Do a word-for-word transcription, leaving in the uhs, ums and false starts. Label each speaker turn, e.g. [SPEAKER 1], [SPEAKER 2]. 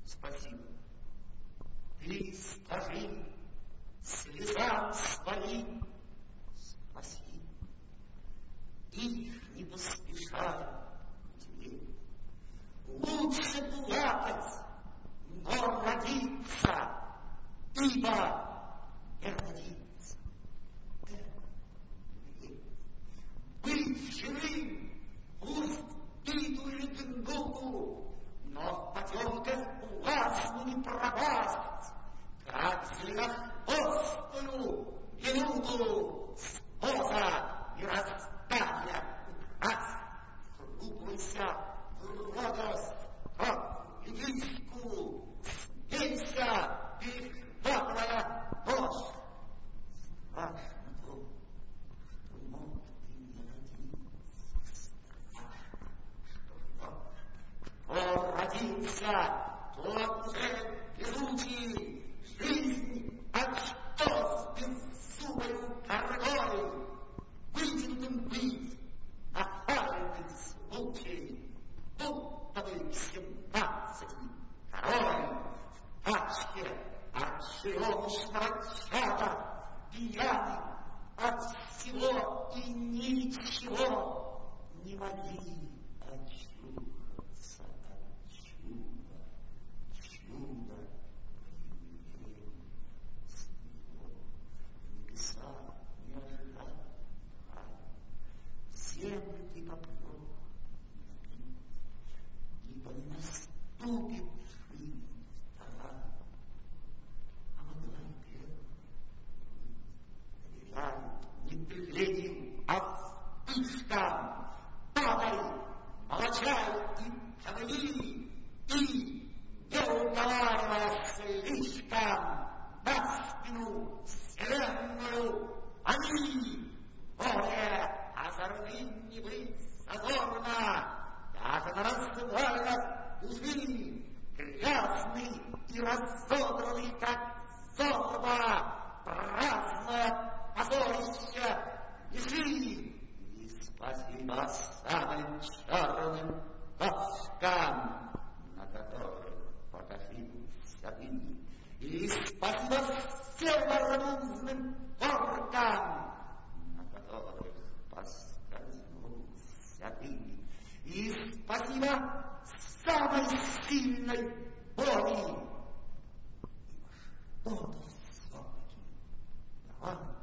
[SPEAKER 1] Спасибо. Ты скажи слезам своим спасибо. Их не поспешай тебе. Лучше плакать, но родиться, ибо не родиться. Быть живым, пусть биту или тынгуку, но в потемках властно не пропасть, как зеленохвостую минуту споза и раздавля украсть. Врубайся в радость, как единству, смейся, перехватывая нож. Страшно то, что мог ты не родиться. Страшно, кто родился, тот уже везучий. Жизнь, а что с беззубою коргой? Вытянутым быть, нахальный случай, будто бы к семнадцати король в тачке от шеломушного чада, пьяный от всего и ничего, не могли очухаться от чуда, чуда. Не ожидал, а землю ты попробуй, ибо не наступит жизнь вторая, а могла и первая. Доверяй не тлению, а вспышкам, падай, молчай и говори, и, не уговаривая слишком, на спину вселенную они, море, озорным не быть зазорно, даже на раздвоенных души, грязный и разодранный, как зорба, праздное позорище, лежи, и спасибо самым черным доскам, на которых покажился ты, и спасибо всем арбузным оркам, на которых поскользнулся ты, и спасибо самой сильной боли. Ибо что-то все-таки давай.